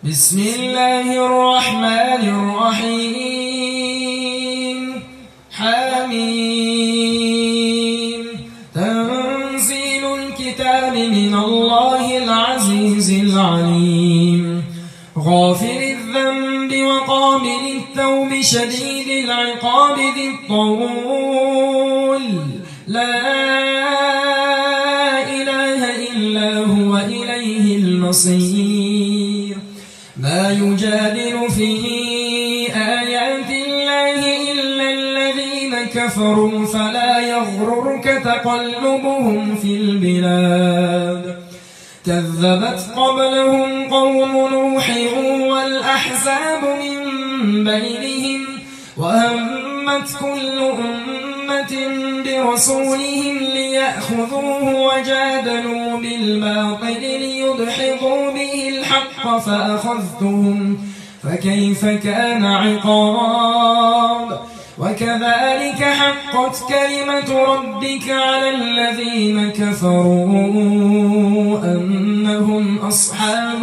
بسم الله الرحمن الرحيم حميم تنزيل الكتاب من الله العزيز العليم غافر الذنب وقابل التوب شديد العقاب ذي الطول لا إله إلا هو إليه المصير ما يجادل في آيات الله إلا الذين كفروا فلا يغررك تقلبهم في البلاد كذبت قبلهم قوم نوح والأحزاب من بينهم وهمت كل أمة برسولهم ليأخذوه وجادلوا بالباطل ليدحضوا به الحق فأخذتهم فكيف كان عقاب وكذلك حقت كلمة ربك على الذين كفروا أنهم أصحاب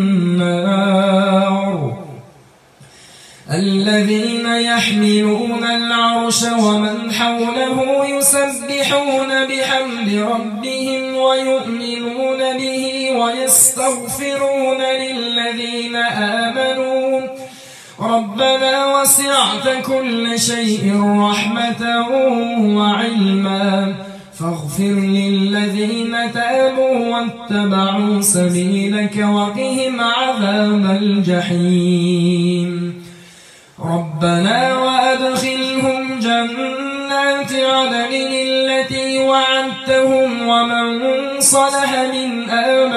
النار الذين يحملون العرش ومن حوله يسبحون بحمد ربهم ويؤمنون به ويستغفرون للذين آمنوا ربنا وسعت كل شيء رحمة وعلما فاغفر للذين تابوا واتبعوا سبيلك وقهم عذاب الجحيم ربنا وأدخلهم جنات عدن التي وعدتهم ومن صلح من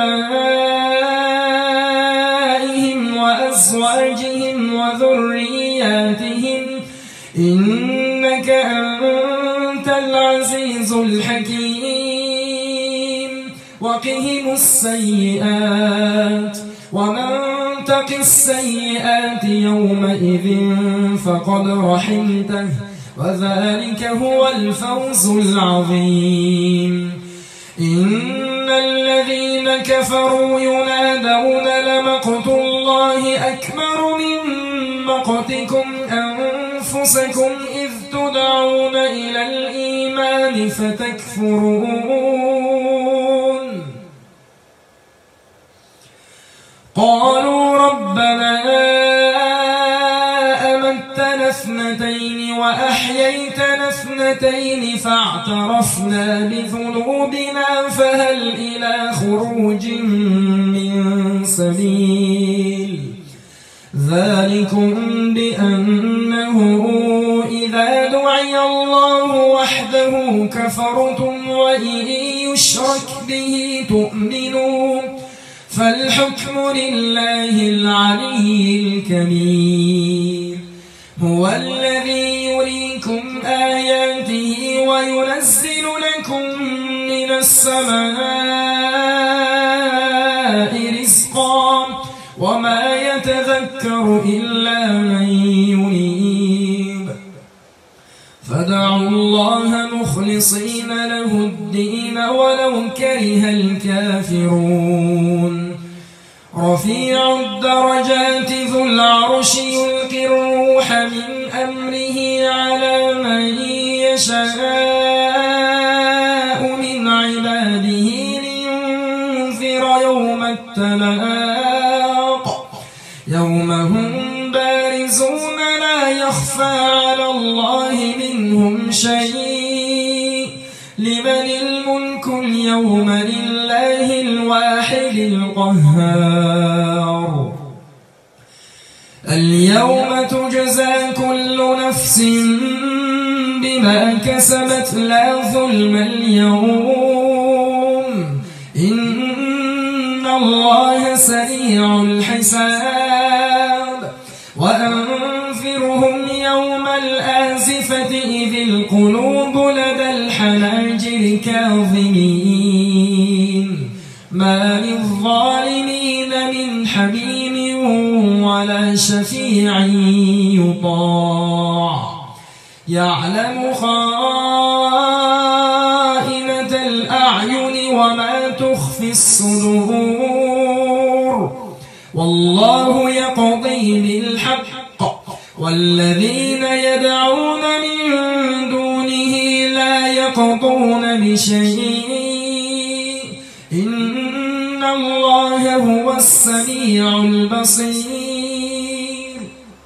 آبائهم وأزواجهم وذرياتهم إنك أنت العزيز الحكيم وقهم السيئات ومن تق السيئات يومئذ فقد رحمته وذلك هو الفوز العظيم إن الذين كفروا ينادون لمقت الله أكبر من مقتكم أنفسكم إذ تدعون إلى الإيمان فتكفرون قالوا ربنا أمتنا اثنتين وأحييتنا اثنتين فاعترفنا بذنوبنا فهل إلى خروج من سبيل ذلكم بأنه إذا دعي الله وحده كفرتم وإن يشرك به تؤمنون فالحكم لله العلي الكبير هو الذي يريكم آياته وينزل لكم من السماء رزقا وما يتذكر إلا من ينيب فادعوا الله مخلصين له الدين ولو كره الكافرون رفيع الدرجات ذو العرش يلقي الروح من أمره على من يشاء من عباده لينذر يوم التلاق يوم هم بارزون لا يخفى على الله منهم شيء لمن الملك اليوم لله الواحد القهار اليوم تجزى كل نفس بما كسبت لا ظلم اليوم إن الله سريع الحساب وأنذرهم يوم الآزفة إذ القلوب لدى الحناجر كاظمين ما للظالمين من حميم ولا شفيع يطاع يعلم خائنة الأعين وما تخفي الصدور والله يقضي بالحق والذين يدعون من دونه لا يقضون بشيء إن الله هو السميع البصير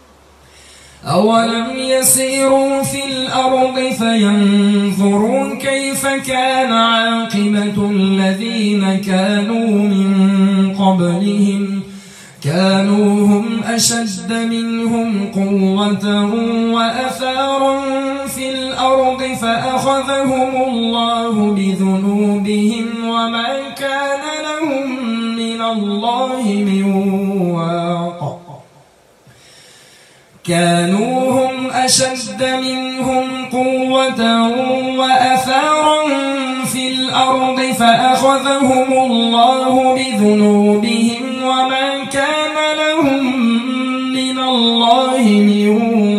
أولم يسيروا في الأرض فينظروا كيف كان عاقبة الذين كانوا من قبلهم كانوا هم أشد منهم قوة وأثارا في الأرض فأخذهم الله بذنوبهم وما كان لهم من الله من واق كانوا هم أشد منهم قوة وأثارا في الأرض فأخذهم الله بذنوبهم وما كان لهم من الله من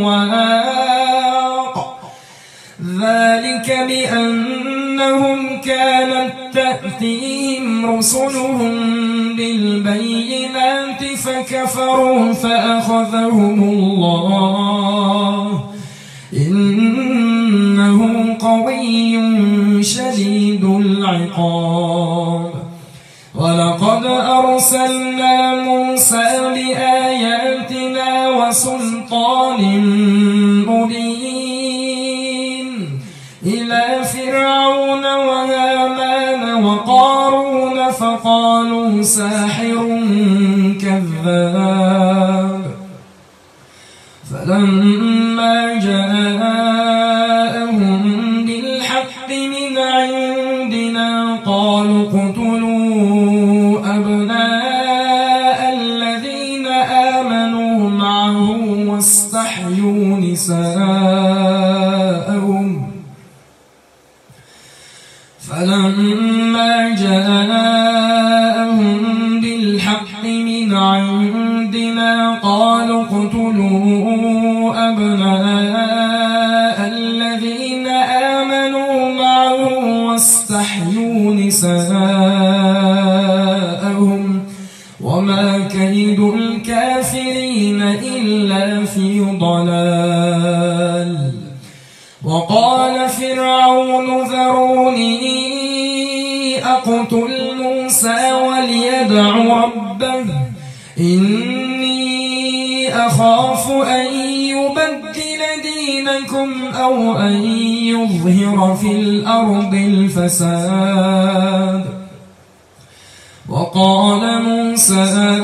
واق ذلك بأنهم كانت تأتيهم رسلهم بالبينات فكفروا فأخذهم الله إنه قوي شديد العقاب ولقد أرسلنا موسى بآياتنا وسلطان مبين إلى فرعون وهامان وقارون فقالوا ساحر كذاب فلما جاءهم بالحق من عندنا قالوا اقتلوا أبناء الذين آمنوا معه واستحيوا نساءهم فلما جاءهم بالحق من عندنا قالوا اقتلوا أبناء الذين آمنوا معه واستحيوا نساءهم وما كيد الكافرين إلا في ضلال وقال فرعون ذروني أقتل موسى وليدع ربه إني أخاف أن يبدل دينكم أو أن يظهر في الأرض الفساد وقال موسى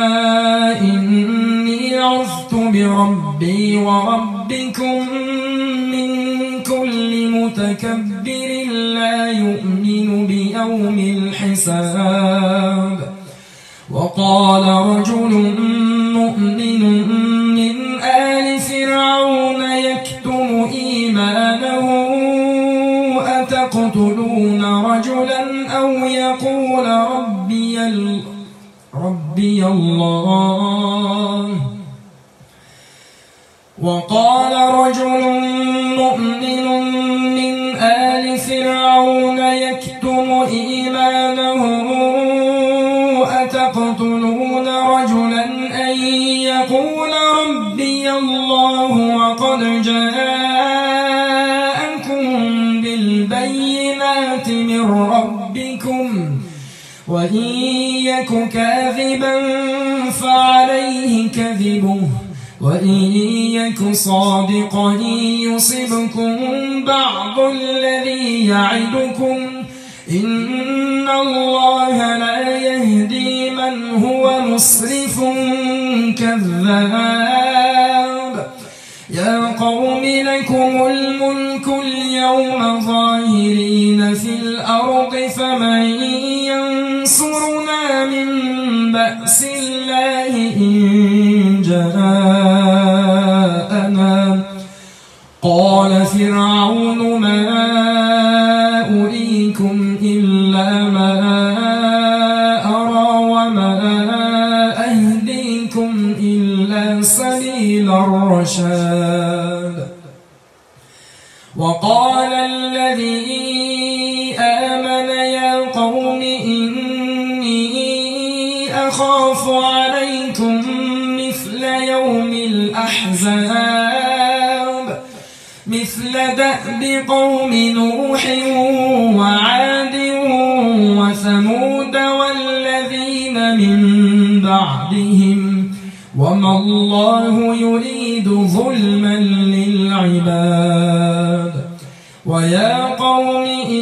إني عذت بربي وربكم من كل متكبر لا يؤمن بيوم الحساب وقال رجل مؤمن من آل فرعون يكتم إيمانه أتقتلون رجلا أو يقول ربي الله وقال رجل مؤمن من آل فرعون يكتم إيمانه أتقتلون رجلا أن يقول ربي الله وقد جاءكم بالبينات من ربكم وإن يك كاذبا فعليه كذبه وإن يك صادقا يصبكم بعض الذي يعدكم إن الله لا يهدي من هو مسرف كذاب يا قوم لكم الملك اليوم ظاهرين في الأرض فمن ينصرنا من بأس الله إن جاءنا قال فرعون ما أريكم إلا ما أرى وما أهديكم إلا سبيل الرشاد وقال الذي آمن يا قوم إني أخاف عليكم مثل يوم الأحزاب مثل دأب قوم نوح وعاد وثمود والذين من بعدهم وما الله يريد ظلما للعباد ويا قوم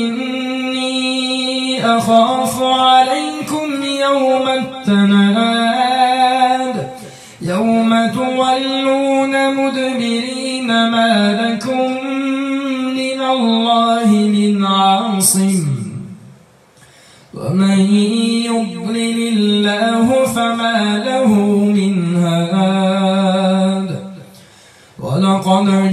إني أخاف عليكم يوم التناد يوم تولون مدبرين ما لكم من الله من عاصم ومن يضلل الله فما له من هاد ولقد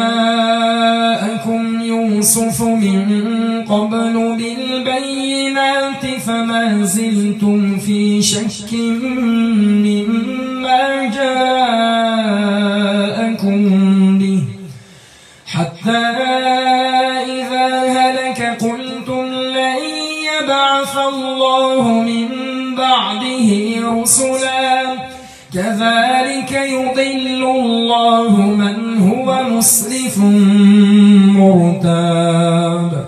جاءكم يوسف من قبل بالبينات فما زلتم في شك مما جاءكم به حتى إذا هلك قلتم لن يبعث الله من بعده رسلا كذلك يضل الله من هو مسرف مرتاب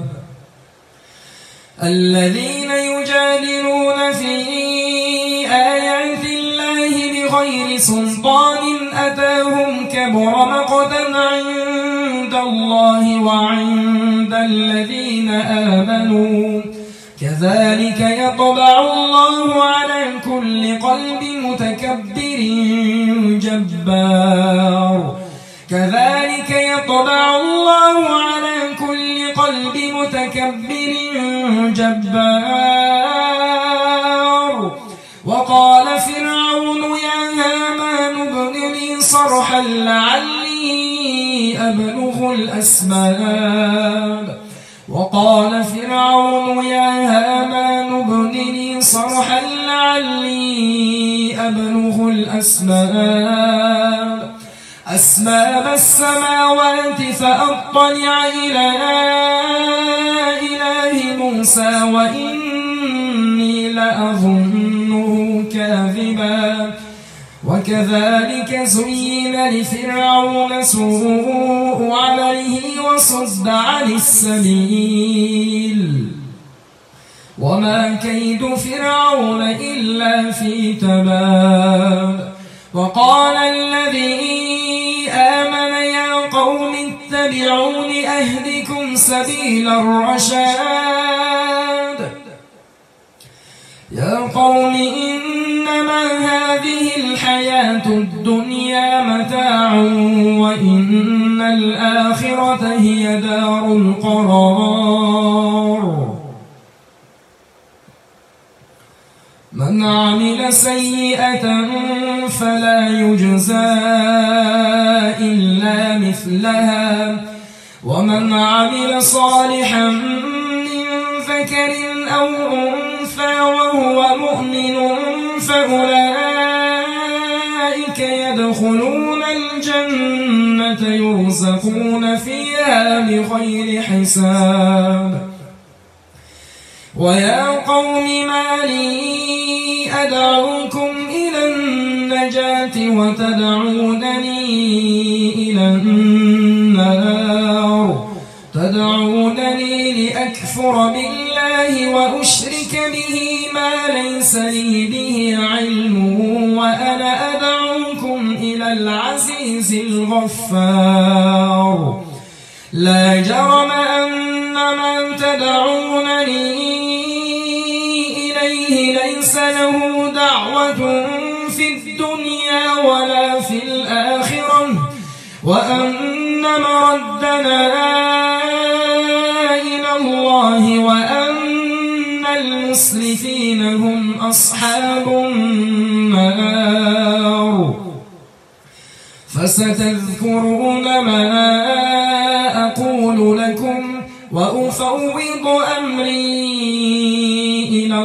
الذين يجادلون في آيات الله بغير سلطان أتاهم كبر مقتا عند الله وعند الذين آمنوا كذلك يطبع الله على كل قلب متكبر جبار كذلك يطبع الله على كل قلب متكبر جبار وقال فرعون يا هامان ابن لي صرحا لعلي أبلغ الأسباب وقال فرعون يا هامان ابن لي صرحا لعلي أبلغ أسباب السماوات فأطلع إلى إله موسى وإني لأظنه كاذبا وكذلك زين لفرعون سوء عمله وصد عن السبيل وما كيد فرعون إلا في تباب وقال الذي آمن يا قوم اتبعون أهدكم سبيل الرشاد يا قوم إنما هذه الحياة الدنيا متاع وإن الآخرة هي دار القرار من عمل سيئة فلا يجزى إلا مثلها ومن عمل صالحا من ذكر أو أنثى وهو مؤمن فأولئك يدخلون الجنة يرزقون فيها بغير حساب ويا قوم ما لي أدعوكم إلى النجاة وتدعونني إلى النار تدعونني لأكفر بالله وأشرك به ما ليس لي به علم وأنا أدعوكم إلى العزيز الغفار لا جرم أن من تدعونني إليه ليس له دعوة في الدنيا ولا في الآخرة وأن مردنا إلى الله وأن المسرفين هم أصحاب النار فستذكرون ما أقول لكم وأفوض أمري إلى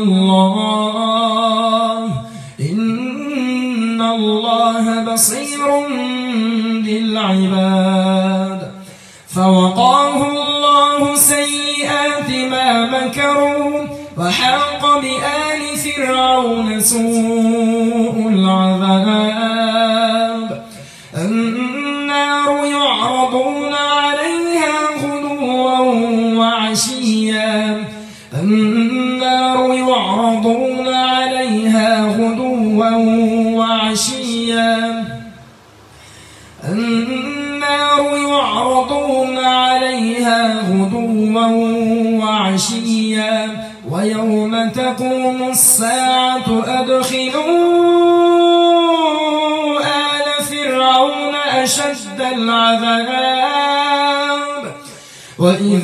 الله إن الله بصير بالعباد فوقاه الله سيئات ما مكروا وحاق بآل فرعون سوء العذاب النار يعرضون عليها غدوا وعشيا ويوم تقوم الساعة أدخلوا آل فرعون أشد العذاب وإذ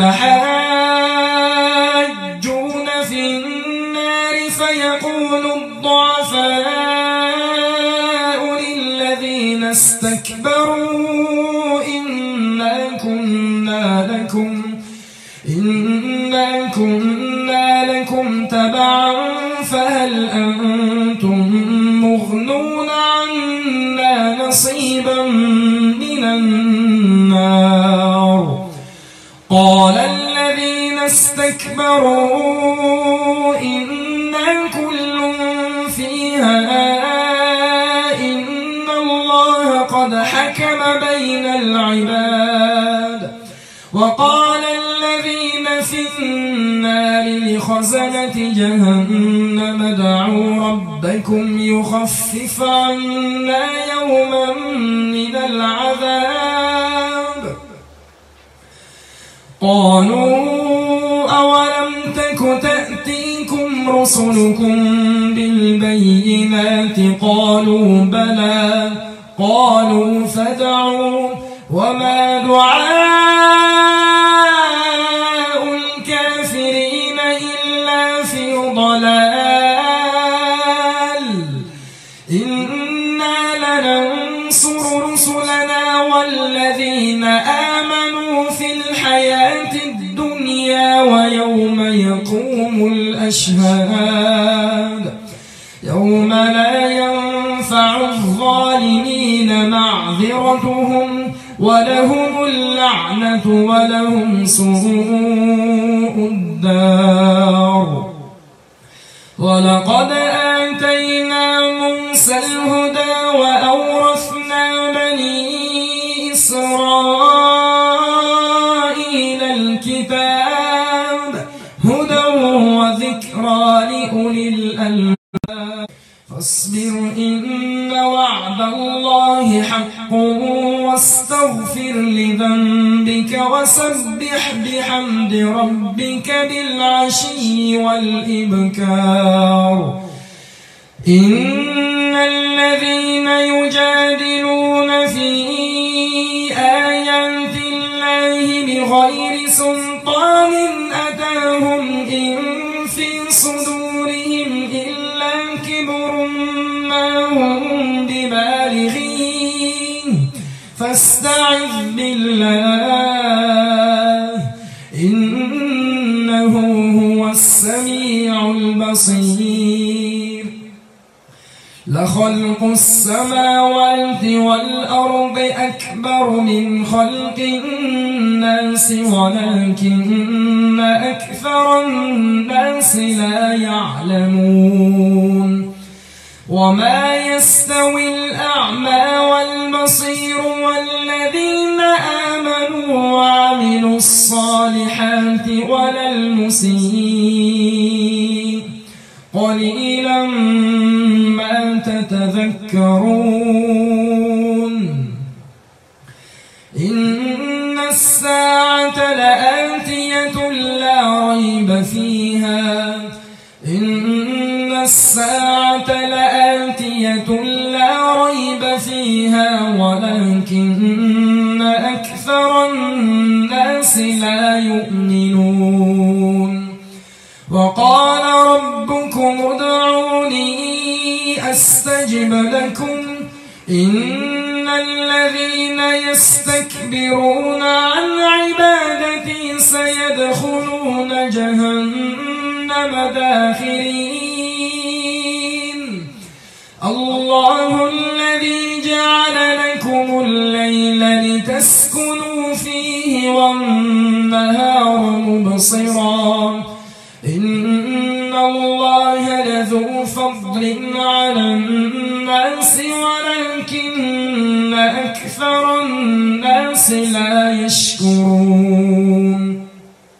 يتحاجون في النار فيقول الضعفاء للذين استكبروا إنا كنا لكم تبعا فهل أنتم مغنون عنا نصيبا من النار قال الذين استكبروا إنا كل فيها إن الله قد حكم بين العباد وقال الذين في النار لخزنة جهنم ادعوا ربكم يخفف عنا يوما من العذاب قالوا أولم تك تأتيكم رسلكم بالبينات قالوا بلى قالوا فادعوا وما دعاء الكافرين إلا في ضلال إنا لننصر رسلنا والذين آمنوا في الحياة الدنيا ويوم يقوم الأشهاد يوم لا ينفع الظالمين معذرتهم ولهم اللعنة ولهم سوء الدار ولقد آتينا موسى الهدى وأورثنا بني إسرائيل الكتاب هدى وذكرى لأولي الألباب فاصبر إن وعد الله حق واستغفر لذنبك وسبح بحمد ربك بالعشي والإبكار إن الذين يجادلون في آيات الله بغير سلطان أتاهم إن في صدورهم إلا كبر ما هم ببالغيه فاستعذ بالله إنه هو السميع البصير لخلق السماوات والأرض أكبر من خلق الناس ولكن أكثر الناس لا يعلمون وما يستوي الأعمى والبصير والذين آمنوا وعملوا الصالحات ولا المسيء قليلا ما تتذكرون إن الساعة لآتية لا ريب فيها إن الساعة لآتية لا ريب فيها ولكن أكثر الناس لا يؤمنون وقال ربكم ادعوني أستجب لكم إن الذين يستكبرون عن عبادتي سيدخلون جهنم داخرين الله الذي جعل لكم الليل لتسكنوا فيه والنهار مبصرا إن الله لذو فضل على الناس ولكن أكثر الناس لا يشكرون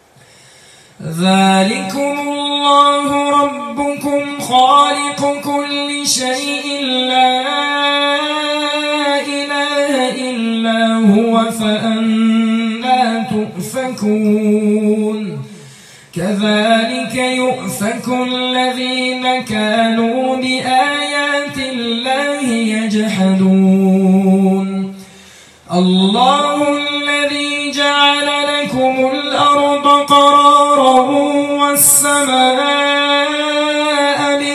ذلكم الله ربكم خالق كل شيء لا إله فأنى تؤفكون كذلك يؤفك الذين كانوا بآيات الله يجحدون الله الذي جعل لكم الأرض قرارا والسماء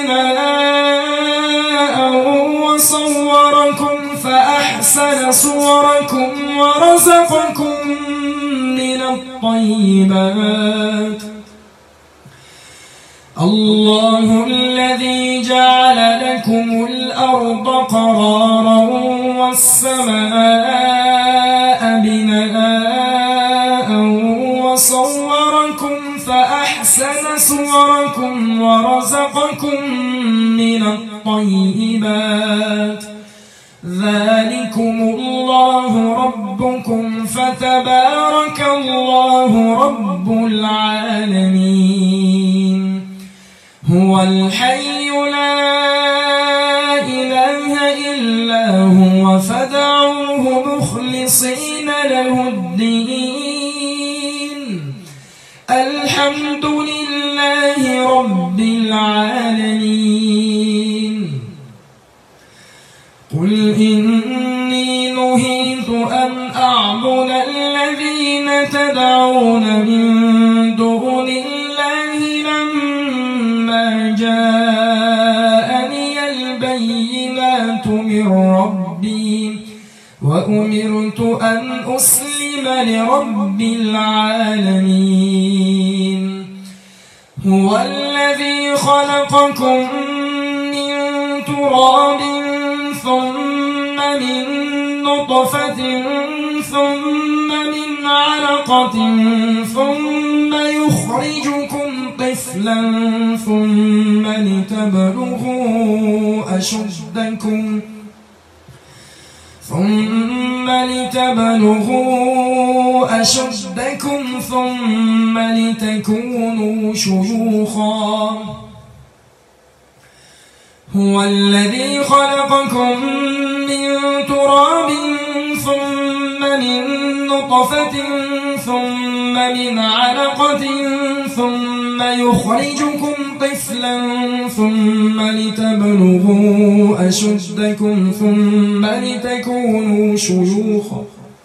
بناء وصوركم فأحسن صوركم ورزقكم من الطيبات الله الذي جعل لكم الأرض قرارا والسماء بناء وصوركم فأحسن صوركم ورزقكم من الطيبات ذلكم الله ربكم فتبارك الله رب العالمين هو الحي لا إله إلا هو فادعوه مخلصين له الدين الحمد لله رب العالمين قل إني نهيت أن أعبد الذين تدعون من دون الله لما جاءني البينات من ربي وأمرت أن أسلم لرب العالمين هو الذي خلقكم من تراب ثم من نطفة ثم من علقة ثم يخرجكم طفلا ثم لتبلغوا أشدكم ثم لتكونوا شيوخا هو الذي خلقكم من تراب ثم من نطفة ثم من علقة ثم يخرجكم طفلا ثم لتبلغوا أشدكم ثم لتكونوا شيوخا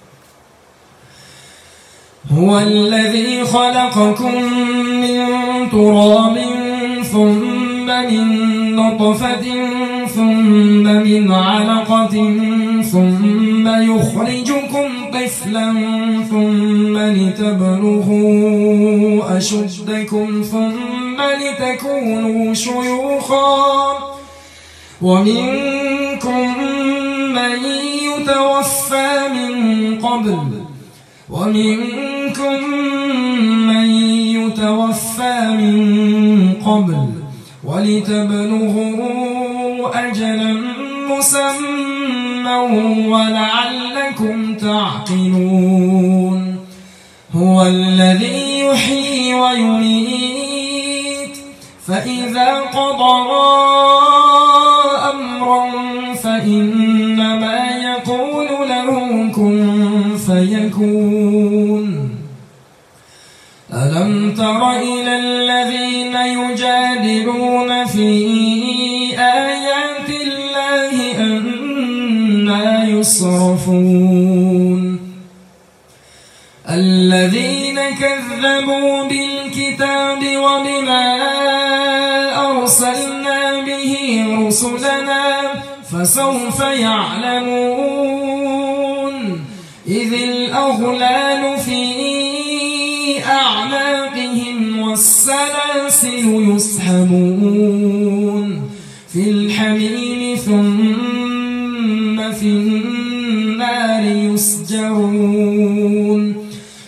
هو الذي خلقكم من تراب ثم من نطفة ثم من علقة ثم يخرجكم طفلا ثم لتبلغوا أشدكم ثم لتكونوا شيوخا ومنكم من يتوفى من قبل ولتبلغوا أجلا مسمى ولعلكم تعقلون هو الذي يحيي ويميت فإذا قضى أمرا فإنما يقول له كن فيكون ألم تر إلى الذين يجادلون في آيات الله أنى يصرفون الذين كذبوا بالكتاب وبما أرسلنا به رسلنا فسوف يعلمون إذ الأغلال في أعناقهم والسلاسل يسحبون في الحميم ثم في النار يسجرون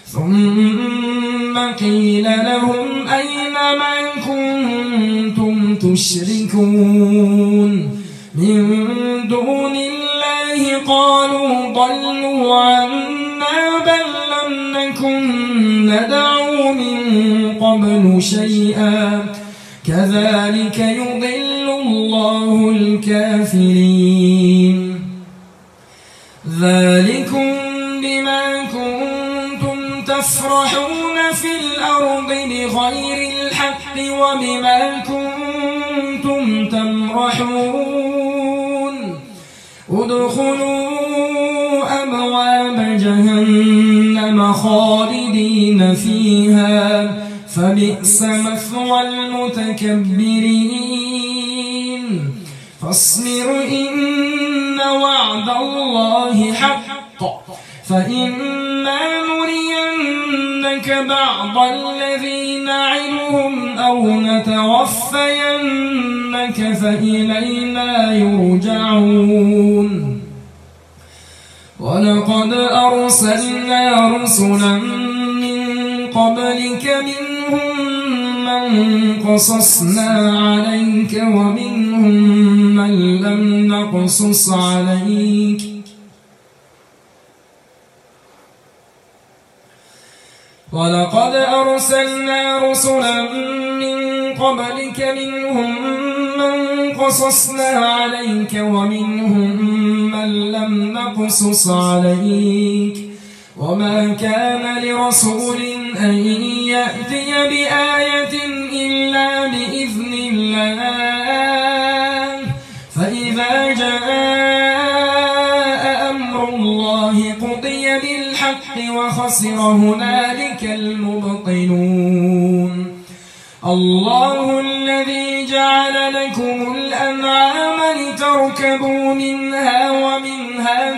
ثم قيل لهم أين ما كنتم تشركون من دون الله قالوا ضلوا عنا بل لم نكن ندعو من قبل شيئا كذلك يضل الله الكافرين ذلكم بما كنتم تفرحون في الأرض بغير الحق وبما كنتم تمرحون ادخلوا أبواب جهنم خالدين فيها فبئس مثوى المتكبرين فاصبر إن وعد الله حق فإما نرينك بعض الذي نعدهم أو نتوفينك فإلينا يرجعون ولقد أرسلنا رسلا من قبلك منهم من قصصنا عليك ومنهم من لم نقصص عليك ولقد أرسلنا رسلا من قبلك منهم من قصصنا عليك ومنهم من لم نقصص عليك وما كان لرسول أن يأتي بآية إلا بإذن الله فإذا جاء أمر الله قضي بالحق وخسر هنالك المبطلون الله الذي جعل لكم الأنعام لتركبوا منها ومنها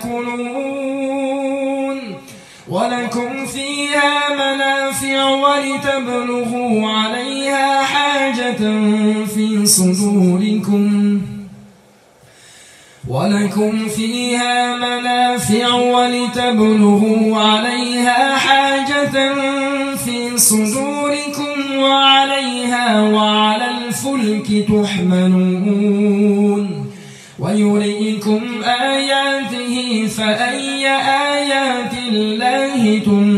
تأكلون ولكم فيها منافع ولتبلغوا عليها حاجة في صدوركم ولكم فيها منافع ولتبلغوا عليها حاجة في صدوركم وعليها وعلى الفلك تحملون ويريكم آياته فأي آيات الله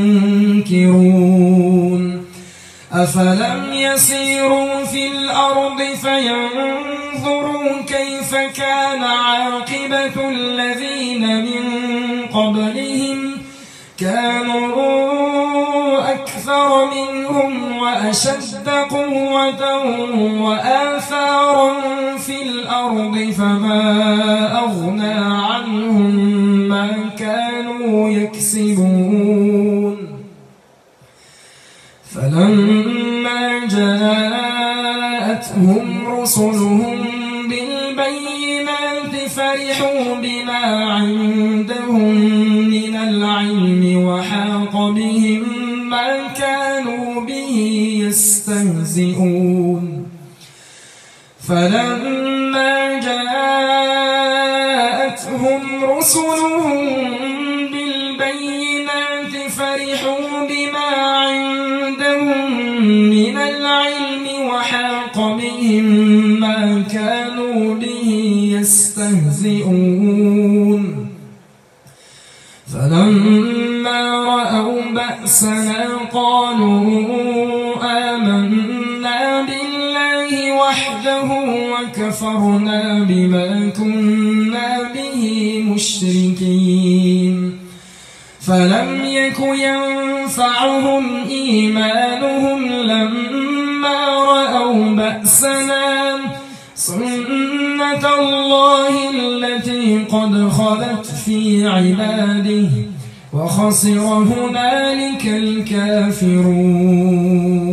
تنكرون أفلم يسيروا في الأرض فينظروا كيف كان عاقبة الذين من قبلهم كانوا أكثر منهم وأشد قوة وآثارا في الأرض فما أغنى عنهم ما كانوا يكسبون فلما جاءتهم رسلهم بالبينات فرحوا بما عندهم من العلم وحاق بهم ما كانوا به يستهزئون فلما جاءتهم رسلهم بالبينات فرحوا بما عندهم من العلم وحاق بهم ما كانوا به يستهزئون فلما رأوا بأسنا قالوا آمنا بالله وحده وكفرنا بما كنا به مشركين فلم يك ينفعهم إيمانهم لما رأوا بأسنا سنة الله التي قد خلت في عباده وخسر هنالك الكافرون